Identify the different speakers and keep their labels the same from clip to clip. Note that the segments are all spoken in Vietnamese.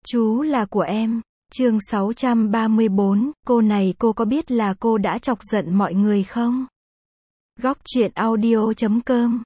Speaker 1: Chú là của em. Chương 634, cô này cô có biết là cô đã chọc giận mọi người không? Góc truyện audio.com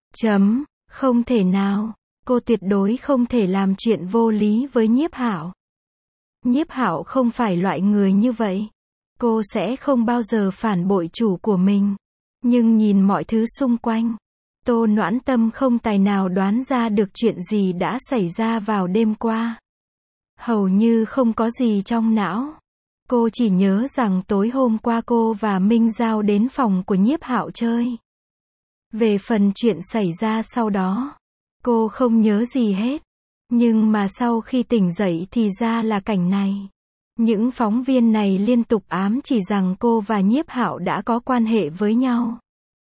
Speaker 1: Không thể nào. Cô tuyệt đối không thể làm chuyện vô lý với Nhiếp Hạo. Nhiếp Hạo không phải loại người như vậy. Cô sẽ không bao giờ phản bội chủ của mình. Nhưng nhìn mọi thứ xung quanh, Tô Noãn Tâm không tài nào đoán ra được chuyện gì đã xảy ra vào đêm qua. Hầu như không có gì trong não. Cô chỉ nhớ rằng tối hôm qua cô và Minh Giao đến phòng của Nhiếp Hạo chơi. Về phần chuyện xảy ra sau đó, cô không nhớ gì hết. Nhưng mà sau khi tỉnh dậy thì ra là cảnh này. Những phóng viên này liên tục ám chỉ rằng cô và Nhiếp Hạo đã có quan hệ với nhau.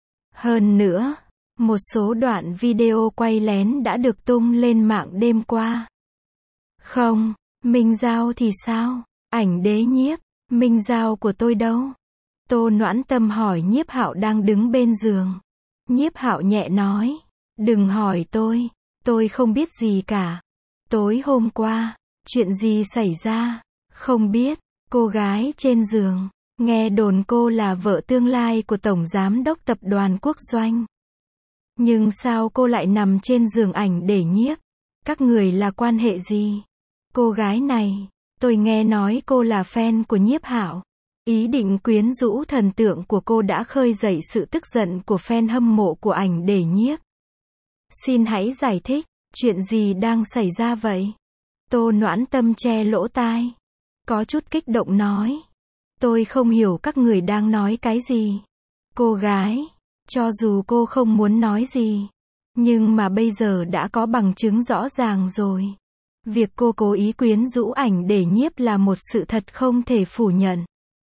Speaker 1: Hơn nữa, một số đoạn video quay lén đã được tung lên mạng đêm qua. Không, Minh Giao thì sao? Ảnh đế Nhiếp, Minh Giao của tôi đâu? Tô Noãn Tâm hỏi Nhiếp Hạo đang đứng bên giường. Nhiếp Hạo nhẹ nói, đừng hỏi tôi không biết gì cả. Tối hôm qua, chuyện gì xảy ra? Không biết. Cô gái trên giường, nghe đồn cô là vợ tương lai của Tổng Giám đốc Tập đoàn Quốc Doanh. Nhưng sao cô lại nằm trên giường ảnh để Nhiếp? Các người là quan hệ gì? Cô gái này, tôi nghe nói cô là fan của Nhiếp Hạo. Ý định quyến rũ thần tượng của cô đã khơi dậy sự tức giận của fan hâm mộ của ảnh để Nhiếp. Xin hãy giải thích, chuyện gì đang xảy ra vậy? Tô Noãn Tâm che lỗ tai, có chút kích động nói. Tôi không hiểu các người đang nói cái gì. Cô gái, cho dù cô không muốn nói gì, nhưng mà bây giờ đã có bằng chứng rõ ràng rồi. Việc cô cố ý quyến rũ ảnh để Nhiếp là một sự thật không thể phủ nhận.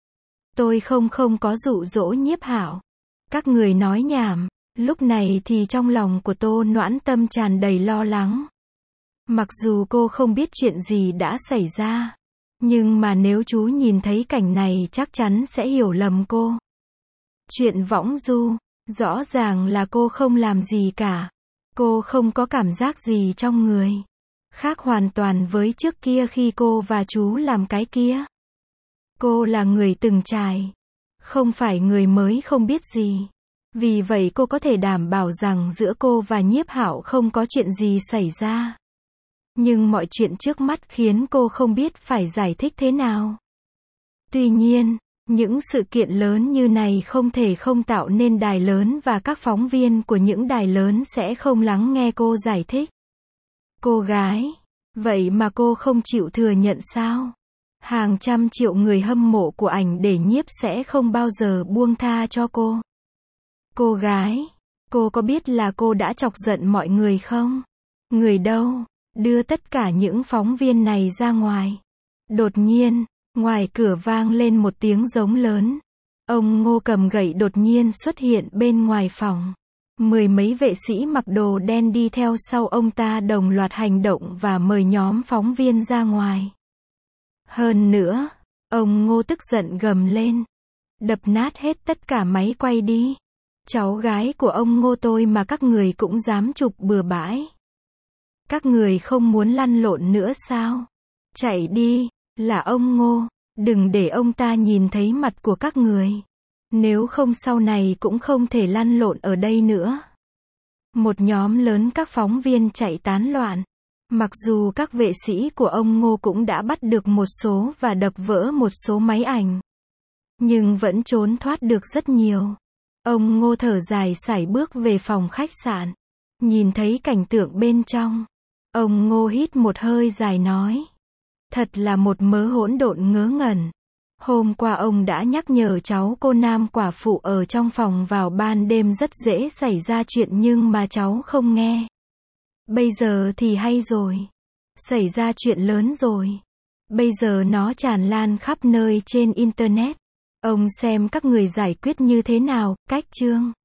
Speaker 1: Tôi không có dụ dỗ Nhiếp Hạo. Các người nói nhảm. Lúc này thì trong lòng của Tô Noãn Tâm tràn đầy lo lắng. Mặc dù cô không biết chuyện gì đã xảy ra, nhưng mà nếu chú nhìn thấy cảnh này chắc chắn sẽ hiểu lầm cô. Chuyện võng du, rõ ràng là cô không làm gì cả. Cô không có cảm giác gì trong người. Khác hoàn toàn với trước kia khi cô và chú làm cái kia. Cô là người từng trải, không phải người mới không biết gì. Vì vậy cô có thể đảm bảo rằng giữa cô và Nhiếp Hạo không có chuyện gì xảy ra. Nhưng mọi chuyện trước mắt khiến cô không biết phải giải thích thế nào. Tuy nhiên, những sự kiện lớn như này không thể không tạo nên đài lớn và các phóng viên của những đài lớn sẽ không lắng nghe cô giải thích. Cô gái, vậy mà cô không chịu thừa nhận sao? Hàng trăm triệu người hâm mộ của ảnh để Nhiếp sẽ không bao giờ buông tha cho cô. Cô gái, cô có biết là cô đã chọc giận mọi người không? Người đâu? Đưa tất cả những phóng viên này ra ngoài. Đột nhiên, ngoài cửa vang lên một tiếng giống lớn. Ông Ngô cầm gậy đột nhiên xuất hiện bên ngoài phòng. Mười mấy vệ sĩ mặc đồ đen đi theo sau ông ta đồng loạt hành động và mời nhóm phóng viên ra ngoài. Hơn nữa, ông Ngô tức giận gầm lên. Đập nát hết tất cả máy quay đi. Cháu gái của ông Ngô tôi mà các người cũng dám chụp bừa bãi. Các người không muốn lăn lộn nữa sao? Chạy đi, là ông Ngô, đừng để ông ta nhìn thấy mặt của các người. Nếu không sau này cũng không thể lăn lộn ở đây nữa. Một nhóm lớn các phóng viên chạy tán loạn. Mặc dù các vệ sĩ của ông Ngô cũng đã bắt được một số và đập vỡ một số máy ảnh, nhưng vẫn trốn thoát được rất nhiều. Ông Ngô thở dài sải bước về phòng khách sạn. Nhìn thấy cảnh tượng bên trong, ông Ngô hít một hơi dài nói. Thật là một mớ hỗn độn ngớ ngẩn. Hôm qua ông đã nhắc nhở cháu cô Nam quả phụ ở trong phòng vào ban đêm rất dễ xảy ra chuyện nhưng mà cháu không nghe. Bây giờ thì hay rồi. Xảy ra chuyện lớn rồi. Bây giờ nó tràn lan khắp nơi trên Internet. Ông xem các người giải quyết như thế nào, cách chương.